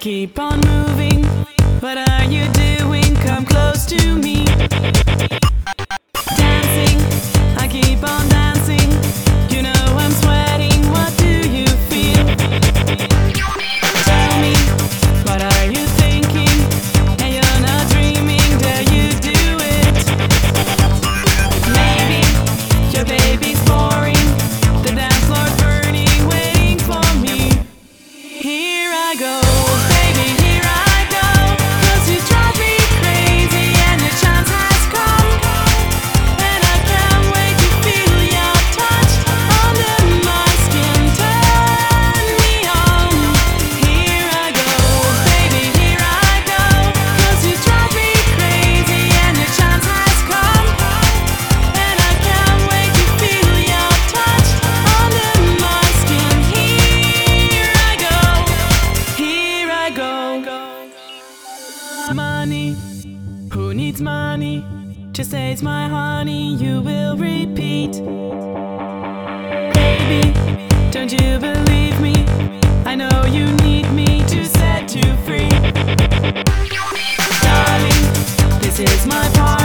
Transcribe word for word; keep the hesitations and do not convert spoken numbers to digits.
keep on moving. What are you doing? Come close to me. Dancing, I keep on dancing. You know I'm sweating. What do you feel? Tell me, what are you thinking? And you're not dreaming. Dare you do it? Maybe your baby's boring. The dance floor's burning, waiting for me. Here I go. Money, who needs money? Just say it's my honey, you will repeat. Baby, don't you believe me? I know you need me to set you free. Darling, this is my part.